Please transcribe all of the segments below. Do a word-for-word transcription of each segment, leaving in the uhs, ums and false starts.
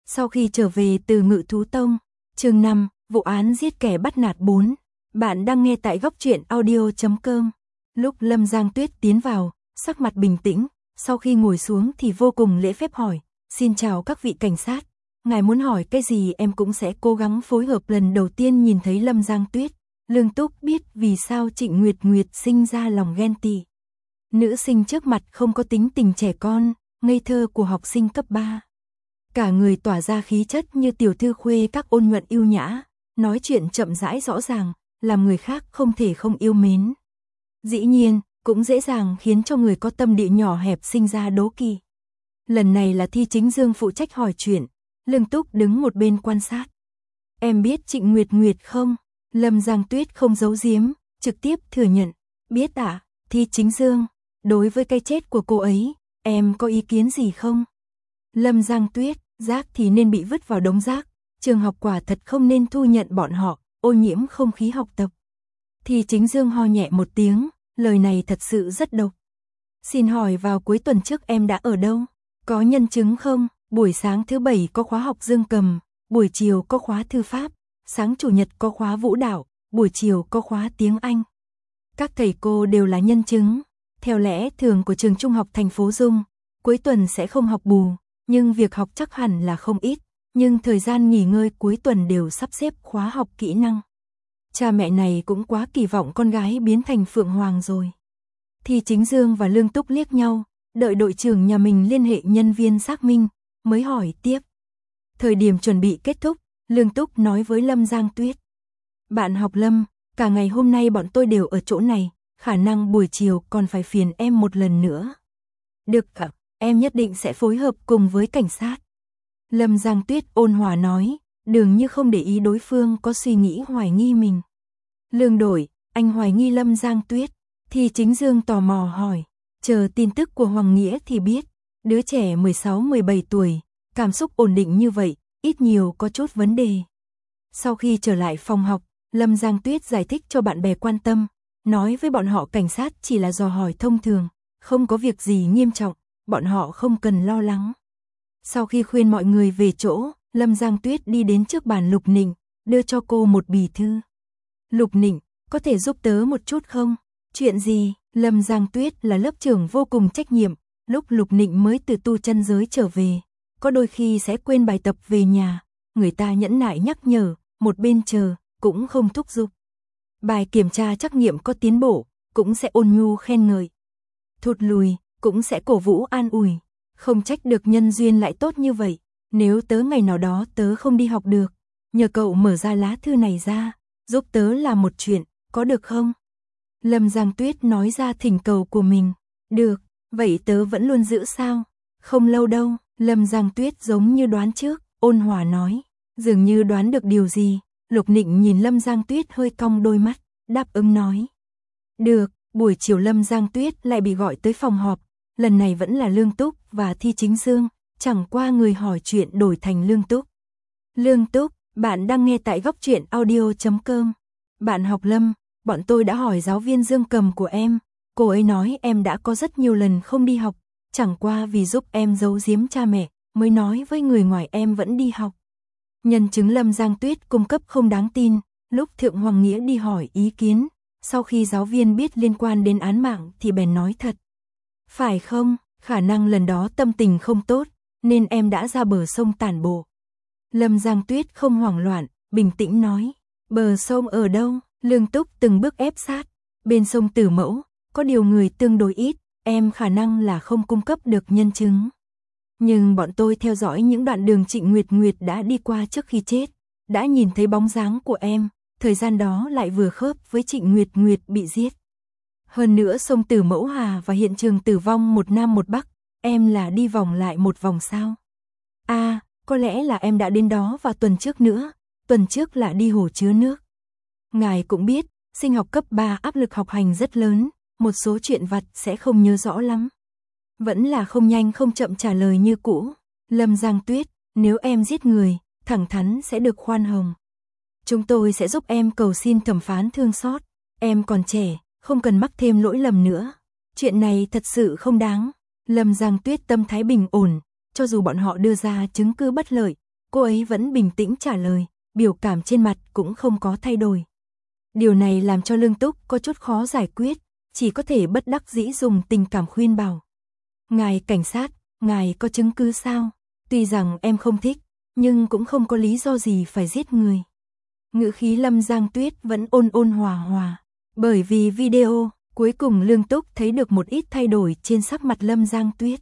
Sau khi trở về từ Ngự Thú Tông, chương năm, vụ án giết kẻ bắt nạt bốn. Bạn đang nghe tại góc truyện audio chấm com. Lúc Lâm Giang Tuyết tiến vào, sắc mặt bình tĩnh, sau khi ngồi xuống thì vô cùng lễ phép hỏi, xin chào các vị cảnh sát, ngài muốn hỏi cái gì em cũng sẽ cố gắng phối hợp. Lần đầu tiên nhìn thấy Lâm Giang Tuyết, Lương Túc biết vì sao Trịnh Nguyệt Nguyệt sinh ra lòng ghen tị. Nữ sinh trước mặt không có tính tình trẻ con, ngây thơ của học sinh cấp ba. Cả người tỏa ra khí chất như tiểu thư khuê các, ôn nhuận yêu nhã, nói chuyện chậm rãi rõ ràng, làm người khác không thể không yêu mến. Dĩ nhiên, cũng dễ dàng khiến cho người có tâm địa nhỏ hẹp sinh ra đố kỵ. Lần này là Thi Chính Dương phụ trách hỏi chuyện, Lương Túc đứng một bên quan sát. Em biết Trịnh Nguyệt Nguyệt không? Lâm Giang Tuyết không giấu giếm, trực tiếp thừa nhận. Biết ạ, à, Thi Chính Dương, đối với cái chết của cô ấy, em có ý kiến gì không? Lâm Giang Tuyết, rác thì nên bị vứt vào đống rác, trường học quả thật không nên thu nhận bọn họ, ô nhiễm không khí học tập. Thi Chính Dương ho nhẹ một tiếng, lời này thật sự rất độc. Xin hỏi vào cuối tuần trước em đã ở đâu? Có nhân chứng không? Buổi sáng thứ bảy có khóa học dương cầm, buổi chiều có khóa thư pháp, sáng chủ nhật có khóa vũ đạo, buổi chiều có khóa tiếng Anh. Các thầy cô đều là nhân chứng. Theo lẽ thường của trường trung học thành phố Dung, cuối tuần sẽ không học bù, nhưng việc học chắc hẳn là không ít, nhưng thời gian nghỉ ngơi cuối tuần đều sắp xếp khóa học kỹ năng. Cha mẹ này cũng quá kỳ vọng con gái biến thành Phượng Hoàng rồi. Thì Chính Dương và Lương Túc liếc nhau, đợi đội trưởng nhà mình liên hệ nhân viên xác minh, mới hỏi tiếp. Thời điểm chuẩn bị kết thúc, Lương Túc nói với Lâm Giang Tuyết. Bạn học Lâm, cả ngày hôm nay bọn tôi đều ở chỗ này, khả năng buổi chiều còn phải phiền em một lần nữa. Được ạ, em nhất định sẽ phối hợp cùng với cảnh sát. Lâm Giang Tuyết ôn hòa nói, dường như không để ý đối phương có suy nghĩ hoài nghi mình. Lương đội, anh hoài nghi Lâm Giang Tuyết. Thì Chính Dương tò mò hỏi, chờ tin tức của Hoàng Nghĩa thì biết, đứa trẻ mười sáu mười bảy tuổi, cảm xúc ổn định như vậy, ít nhiều có chút vấn đề. Sau khi trở lại phòng học, Lâm Giang Tuyết giải thích cho bạn bè quan tâm, nói với bọn họ cảnh sát chỉ là dò hỏi thông thường, không có việc gì nghiêm trọng, bọn họ không cần lo lắng. Sau khi khuyên mọi người về chỗ, Lâm Giang Tuyết đi đến trước bàn Lục Nịnh, đưa cho cô một bì thư. Lục Nịnh, có thể giúp tớ một chút không? Chuyện gì? Lâm Giang Tuyết là lớp trưởng vô cùng trách nhiệm, lúc Lục Nịnh mới từ tu chân giới trở về, có đôi khi sẽ quên bài tập về nhà, người ta nhẫn nại nhắc nhở, một bên chờ, cũng không thúc giục. Bài kiểm tra trắc nghiệm có tiến bộ, cũng sẽ ôn nhu khen ngợi. Thụt lùi, cũng sẽ cổ vũ an ủi. Không trách được nhân duyên lại tốt như vậy, nếu tớ ngày nào đó tớ không đi học được, nhờ cậu mở ra lá thư này ra, giúp tớ làm một chuyện, có được không? Lâm Giang Tuyết nói ra thỉnh cầu của mình. Được, vậy tớ vẫn luôn giữ sao? Không lâu đâu, Lâm Giang Tuyết giống như đoán trước, ôn hòa nói. Dường như đoán được điều gì, Lục Nịnh nhìn Lâm Giang Tuyết hơi cong đôi mắt, đáp ứng nói. Được, buổi chiều Lâm Giang Tuyết lại bị gọi tới phòng họp, lần này vẫn là Lương Túc và Thi Chính Dương, chẳng qua người hỏi chuyện đổi thành Lương Túc. Lương Túc, bạn đang nghe tại góc truyện audio chấm com. Bạn học Lâm, bọn tôi đã hỏi giáo viên dương cầm của em, cô ấy nói em đã có rất nhiều lần không đi học, chẳng qua vì giúp em giấu giếm cha mẹ, mới nói với người ngoài em vẫn đi học. Nhân chứng Lâm Giang Tuyết cung cấp không đáng tin, lúc Thượng Hoàng Nghĩa đi hỏi ý kiến, sau khi giáo viên biết liên quan đến án mạng thì bèn nói thật. Phải không, khả năng lần đó tâm tình không tốt, nên em đã ra bờ sông tản bộ. Lâm Giang Tuyết không hoảng loạn, bình tĩnh nói, bờ sông ở đâu? Lương Túc từng bước ép sát, bên sông Tử Mẫu, có điều người tương đối ít, em khả năng là không cung cấp được nhân chứng. Nhưng bọn tôi theo dõi những đoạn đường Trịnh Nguyệt Nguyệt đã đi qua trước khi chết, đã nhìn thấy bóng dáng của em, thời gian đó lại vừa khớp với Trịnh Nguyệt Nguyệt bị giết. Hơn nữa sông Tử Mẫu Hà và hiện trường tử vong một nam một bắc, em là đi vòng lại một vòng sao? À, có lẽ là em đã đến đó vào tuần trước nữa, tuần trước là đi hồ chứa nước. Ngài cũng biết, sinh học cấp ba áp lực học hành rất lớn, một số chuyện vặt sẽ không nhớ rõ lắm. Vẫn là không nhanh không chậm trả lời như cũ. Lâm Giang Tuyết, nếu em giết người, thẳng thắn sẽ được khoan hồng. Chúng tôi sẽ giúp em cầu xin thẩm phán thương xót. Em còn trẻ, không cần mắc thêm lỗi lầm nữa. Chuyện này thật sự không đáng. Lâm Giang Tuyết tâm thái bình ổn, cho dù bọn họ đưa ra chứng cứ bất lợi, cô ấy vẫn bình tĩnh trả lời, biểu cảm trên mặt cũng không có thay đổi. Điều này làm cho Lương Túc có chút khó giải quyết, chỉ có thể bất đắc dĩ dùng tình cảm khuyên bảo. Ngài cảnh sát, ngài có chứng cứ sao? Tuy rằng em không thích, nhưng cũng không có lý do gì phải giết người. Ngữ khí Lâm Giang Tuyết vẫn ôn ôn hòa hòa. Bởi vì video, cuối cùng Lương Túc thấy được một ít thay đổi trên sắc mặt Lâm Giang Tuyết.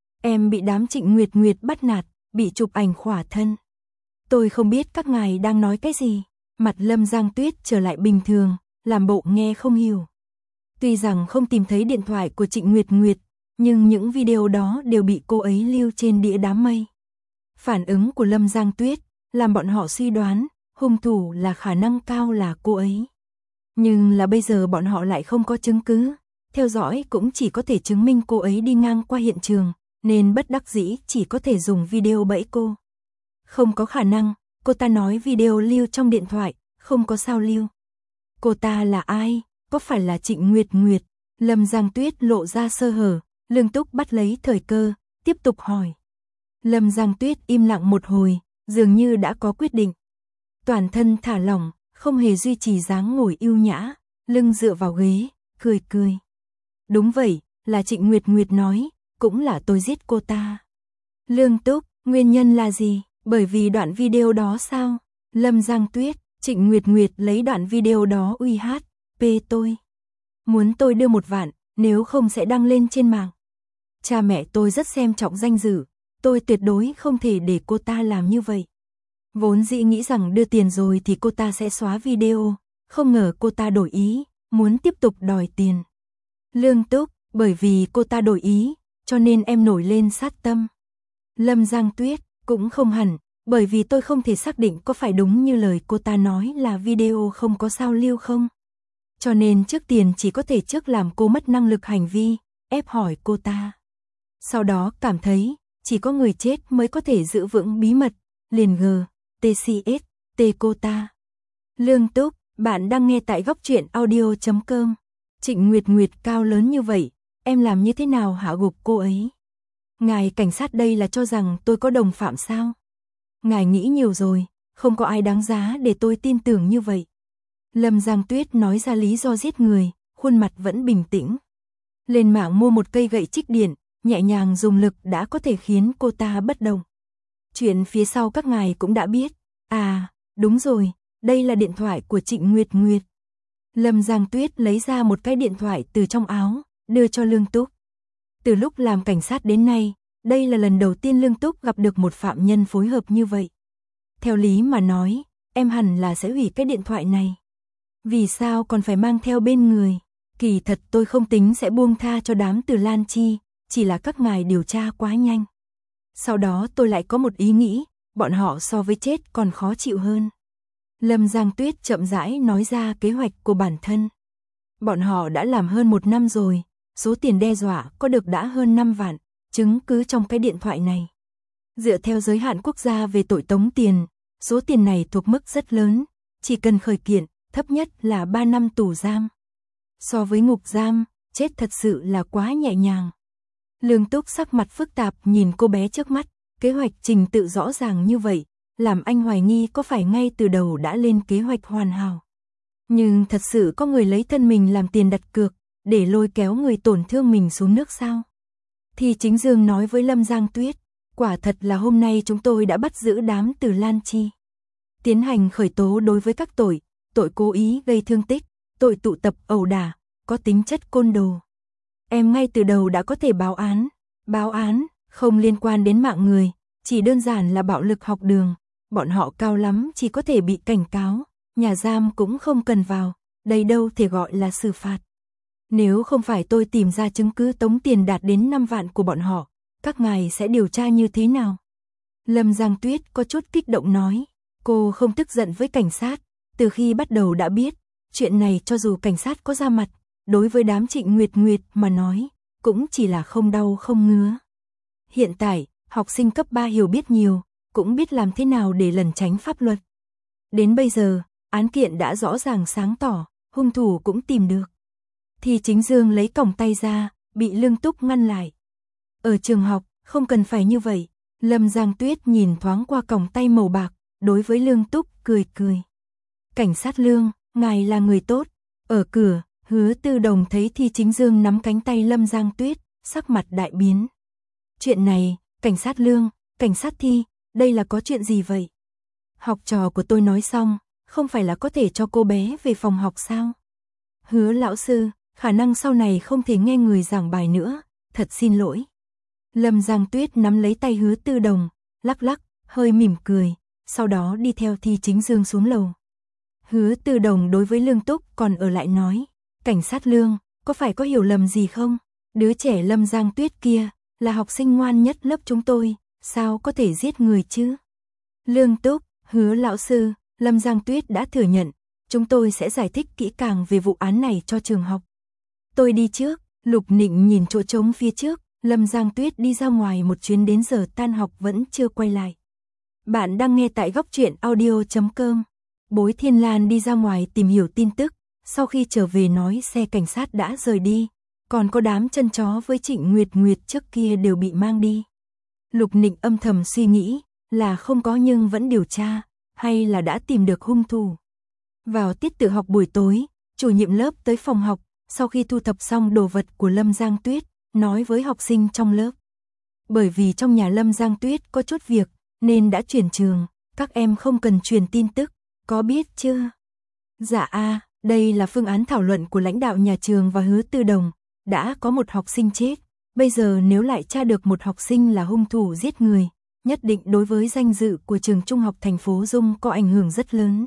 Em bị đám Trịnh Nguyệt Nguyệt bắt nạt, bị chụp ảnh khỏa thân. Tôi không biết các ngài đang nói cái gì. Mặt Lâm Giang Tuyết trở lại bình thường, làm bộ nghe không hiểu. Tuy rằng không tìm thấy điện thoại của Trịnh Nguyệt Nguyệt, nhưng những video đó đều bị cô ấy lưu trên đĩa đám mây. Phản ứng của Lâm Giang Tuyết làm bọn họ suy đoán hung thủ là khả năng cao là cô ấy. Nhưng là bây giờ bọn họ lại không có chứng cứ, theo dõi cũng chỉ có thể chứng minh cô ấy đi ngang qua hiện trường, nên bất đắc dĩ chỉ có thể dùng video bẫy cô. Không có khả năng, cô ta nói video lưu trong điện thoại, không có sao lưu. Cô ta là ai? Có phải là Trịnh Nguyệt Nguyệt? Lâm Giang Tuyết lộ ra sơ hở, Lương Túc bắt lấy thời cơ, tiếp tục hỏi. Lâm Giang Tuyết im lặng một hồi, dường như đã có quyết định. Toàn thân thả lỏng, không hề duy trì dáng ngồi yêu nhã, lưng dựa vào ghế, cười cười. Đúng vậy, là Trịnh Nguyệt Nguyệt nói, cũng là tôi giết cô ta. Lương Túc, nguyên nhân là gì? Bởi vì đoạn video đó sao? Lâm Giang Tuyết, Trịnh Nguyệt Nguyệt lấy đoạn video đó uy hát, pê tôi. Muốn tôi đưa một vạn, nếu không sẽ đăng lên trên mạng. Cha mẹ tôi rất xem trọng danh dự, tôi tuyệt đối không thể để cô ta làm như vậy. Vốn dĩ nghĩ rằng đưa tiền rồi thì cô ta sẽ xóa video, không ngờ cô ta đổi ý, muốn tiếp tục đòi tiền. Lương Túc, bởi vì cô ta đổi ý, cho nên em nổi lên sát tâm. Lâm Giang Tuyết, cũng không hẳn, bởi vì tôi không thể xác định có phải đúng như lời cô ta nói là video không có sao lưu không. Cho nên trước tiền chỉ có thể trước làm cô mất năng lực hành vi, ép hỏi cô ta. Sau đó cảm thấy, chỉ có người chết mới có thể giữ vững bí mật, liền G, tê xê ét, T cô ta. Lương Túc, bạn đang nghe tại góc truyện audio chấm com. Trịnh Nguyệt Nguyệt cao lớn như vậy, em làm như thế nào hạ gục cô ấy? Ngài cảnh sát đây là cho rằng tôi có đồng phạm sao? Ngài nghĩ nhiều rồi, không có ai đáng giá để tôi tin tưởng như vậy. Lâm Giang Tuyết nói ra lý do giết người, khuôn mặt vẫn bình tĩnh. Lên mạng mua một cây gậy trích điện, nhẹ nhàng dùng lực đã có thể khiến cô ta bất động. Chuyện phía sau các ngài cũng đã biết. À, đúng rồi, đây là điện thoại của Trịnh Nguyệt Nguyệt. Lâm Giang Tuyết lấy ra một cái điện thoại từ trong áo, đưa cho Lương Túc. Từ lúc làm cảnh sát đến nay, đây là lần đầu tiên Lương Túc gặp được một phạm nhân phối hợp như vậy. Theo lý mà nói, em hẳn là sẽ hủy cái điện thoại này. Vì sao còn phải mang theo bên người? Kỳ thật tôi không tính sẽ buông tha cho đám Từ Lan Chi, chỉ là các ngài điều tra quá nhanh. Sau đó tôi lại có một ý nghĩ, bọn họ so với chết còn khó chịu hơn. Lâm Giang Tuyết chậm rãi nói ra kế hoạch của bản thân. Bọn họ đã làm hơn một năm rồi, số tiền đe dọa có được đã hơn năm vạn, chứng cứ trong cái điện thoại này. Dựa theo giới hạn quốc gia về tội tống tiền, số tiền này thuộc mức rất lớn, chỉ cần khởi kiện, thấp nhất là ba năm tù giam. So với ngục giam, chết thật sự là quá nhẹ nhàng. Lương Túc sắc mặt phức tạp nhìn cô bé trước mắt, kế hoạch trình tự rõ ràng như vậy, làm anh hoài nghi có phải ngay từ đầu đã lên kế hoạch hoàn hảo. Nhưng thật sự có người lấy thân mình làm tiền đặt cược, để lôi kéo người tổn thương mình xuống nước sao? Thì Chính Dương nói với Lâm Giang Tuyết, quả thật là hôm nay chúng tôi đã bắt giữ đám Từ Lan Chi. Tiến hành khởi tố đối với các tội, tội cố ý gây thương tích, tội tụ tập ẩu đả, có tính chất côn đồ. Em ngay từ đầu đã có thể báo án, báo án, không liên quan đến mạng người, chỉ đơn giản là bạo lực học đường, bọn họ cao lắm chỉ có thể bị cảnh cáo, nhà giam cũng không cần vào, đây đâu thể gọi là xử phạt. Nếu không phải tôi tìm ra chứng cứ tống tiền đạt đến năm vạn của bọn họ, các ngài sẽ điều tra như thế nào? Lâm Giang Tuyết có chút kích động nói, cô không tức giận với cảnh sát, từ khi bắt đầu đã biết, chuyện này cho dù cảnh sát có ra mặt, đối với đám Trịnh Nguyệt Nguyệt mà nói, cũng chỉ là không đau không ngứa. Hiện tại, học sinh cấp ba hiểu biết nhiều, cũng biết làm thế nào để lẩn tránh pháp luật. Đến bây giờ, án kiện đã rõ ràng sáng tỏ, hung thủ cũng tìm được. Thì Chính Dương lấy còng tay ra, bị Lương Túc ngăn lại. Ở trường học, không cần phải như vậy, Lâm Giang Tuyết nhìn thoáng qua còng tay màu bạc, đối với Lương Túc cười cười. Cảnh sát Lương, ngài là người tốt. Ở cửa, Hứa Tư Đồng thấy Thi Chính Dương nắm cánh tay Lâm Giang Tuyết, sắc mặt đại biến. Chuyện này, cảnh sát Lương, cảnh sát Thi, đây là có chuyện gì vậy? Học trò của tôi nói xong, không phải là có thể cho cô bé về phòng học sao? Hứa lão sư, khả năng sau này không thể nghe người giảng bài nữa, thật xin lỗi. Lâm Giang Tuyết nắm lấy tay Hứa Tư Đồng, lắc lắc, hơi mỉm cười, sau đó đi theo Thi Chính Dương xuống lầu. Hứa Tư Đồng đối với Lương Túc còn ở lại nói, cảnh sát Lương, có phải có hiểu lầm gì không? Đứa trẻ Lâm Giang Tuyết kia, là học sinh ngoan nhất lớp chúng tôi, sao có thể giết người chứ? Lương Túc, Hứa lão sư, Lâm Giang Tuyết đã thừa nhận, chúng tôi sẽ giải thích kỹ càng về vụ án này cho trường học. Tôi đi trước, Lục Nịnh nhìn chỗ trống phía trước, Lâm Giang Tuyết đi ra ngoài một chuyến đến giờ tan học vẫn chưa quay lại. Bạn đang nghe tại góc truyện audio chấm com. Bối Thiên Lan đi ra ngoài tìm hiểu tin tức, sau khi trở về nói xe cảnh sát đã rời đi, còn có đám chân chó với Trịnh Nguyệt Nguyệt trước kia đều bị mang đi. Lục Nịnh âm thầm suy nghĩ, là không có nhưng vẫn điều tra, hay là đã tìm được hung thủ. Vào tiết tự học buổi tối, chủ nhiệm lớp tới phòng học, sau khi thu thập xong đồ vật của Lâm Giang Tuyết, nói với học sinh trong lớp. Bởi vì trong nhà Lâm Giang Tuyết có chút việc, nên đã chuyển trường, các em không cần truyền tin tức, có biết chưa? Dạ a, đây là phương án thảo luận của lãnh đạo nhà trường và Hứa Tư Đồng, đã có một học sinh chết, bây giờ nếu lại tra được một học sinh là hung thủ giết người, nhất định đối với danh dự của trường trung học thành phố Dung có ảnh hưởng rất lớn.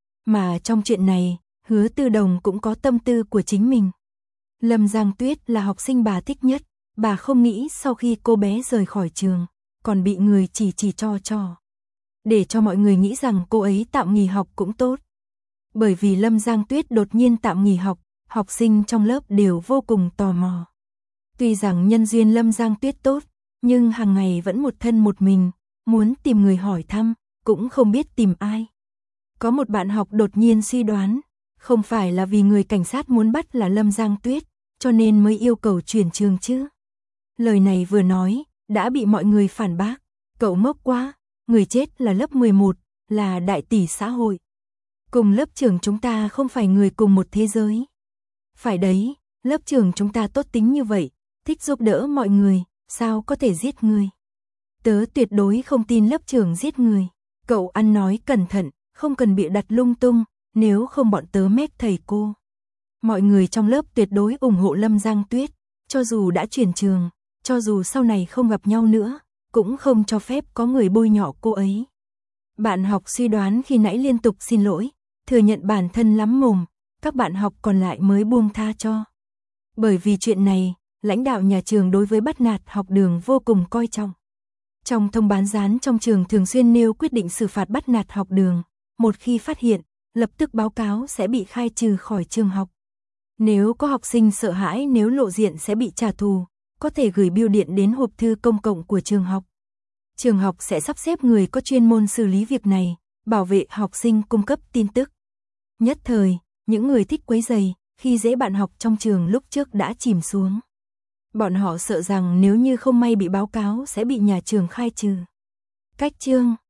Mà trong chuyện này, Hứa Tư Đồng cũng có tâm tư của chính mình. Lâm Giang Tuyết là học sinh bà thích nhất, bà không nghĩ sau khi cô bé rời khỏi trường, còn bị người chỉ chỉ cho cho. Để cho mọi người nghĩ rằng cô ấy tạm nghỉ học cũng tốt. Bởi vì Lâm Giang Tuyết đột nhiên tạm nghỉ học, học sinh trong lớp đều vô cùng tò mò. Tuy rằng nhân duyên Lâm Giang Tuyết tốt, nhưng hàng ngày vẫn một thân một mình, muốn tìm người hỏi thăm, cũng không biết tìm ai. Có một bạn học đột nhiên suy đoán, không phải là vì người cảnh sát muốn bắt là Lâm Giang Tuyết, cho nên mới yêu cầu chuyển trường chứ. Lời này vừa nói, đã bị mọi người phản bác, cậu ngốc quá, người chết là lớp mười một, là đại tỷ xã hội. Cùng lớp trưởng chúng ta không phải người cùng một thế giới. Phải đấy, lớp trưởng chúng ta tốt tính như vậy, thích giúp đỡ mọi người, sao có thể giết người. Tớ tuyệt đối không tin lớp trưởng giết người, cậu ăn nói cẩn thận, không cần bịa đặt lung tung, nếu không bọn tớ mét thầy cô. Mọi người trong lớp tuyệt đối ủng hộ Lâm Giang Tuyết, cho dù đã chuyển trường, cho dù sau này không gặp nhau nữa, cũng không cho phép có người bôi nhọ cô ấy. Bạn học suy đoán khi nãy liên tục xin lỗi, thừa nhận bản thân lắm mồm, các bạn học còn lại mới buông tha cho. Bởi vì chuyện này, lãnh đạo nhà trường đối với bắt nạt học đường vô cùng coi trọng. Trong thông bán dán trong trường thường xuyên nêu quyết định xử phạt bắt nạt học đường, một khi phát hiện, lập tức báo cáo sẽ bị khai trừ khỏi trường học. Nếu có học sinh sợ hãi nếu lộ diện sẽ bị trả thù, có thể gửi bưu điện đến hộp thư công cộng của trường học. Trường học sẽ sắp xếp người có chuyên môn xử lý việc này, bảo vệ học sinh cung cấp tin tức. Nhất thời, những người thích quấy rầy, khi dễ bạn học trong trường lúc trước đã chìm xuống. Bọn họ sợ rằng nếu như không may bị báo cáo sẽ bị nhà trường khai trừ. Cách chương